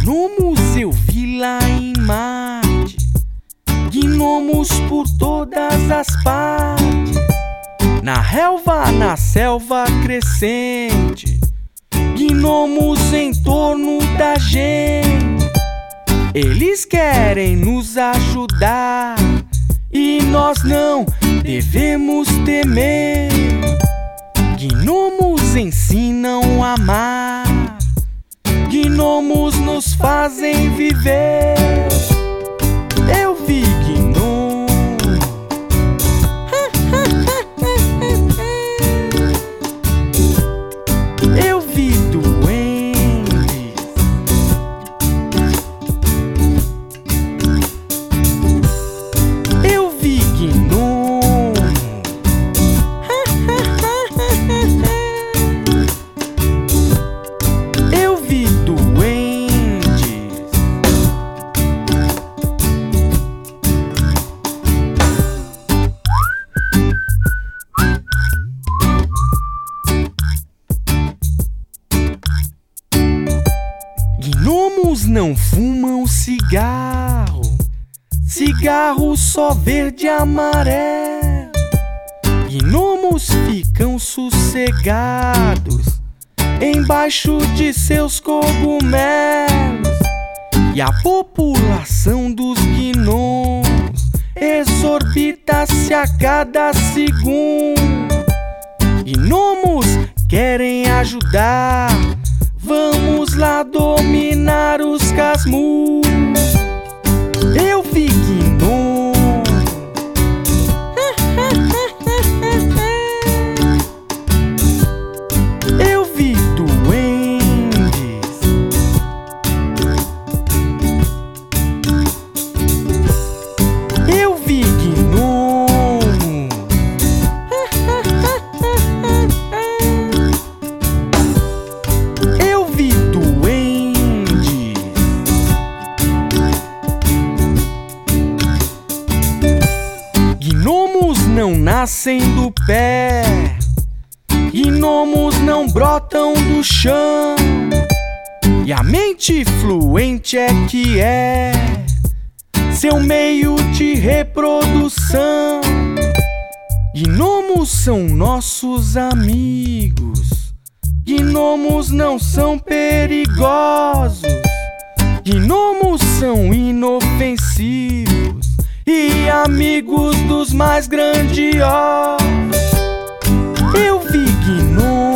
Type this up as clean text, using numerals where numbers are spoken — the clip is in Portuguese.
Gnomos eu vi lá em Marte, gnomos por todas as partes, na relva, na selva crescente, gnomos em torno da gente. Eles querem nos ajudar e nós não devemos temer. Gnomos ensinam a amar, gnomos nos fazem viver. Eu vi gnomo, eu vi duendes, eu vi gnomo, eu vi duendes. Gnomos não fumam cigarro, cigarro só verde e amarelo. Gnomos ficam sossegados embaixo de seus cogumelos. E a população dos gnomos exorbita-se a cada segundo. Gnomos querem ajudar, vamos lá dominar os casmurros. Eu vi gnomo, eu vi duendes, eu vi gnomo, eu vi duendes. Gnomos não nascem do pé, gnomos não brotam do chão, e a mente fluente é que é seu meio de reprodução. Gnomos são nossos amigos, gnomos não são perigosos, gnomos são inofensivos e amigos dos mais grandiosos. Eu vi gnomos,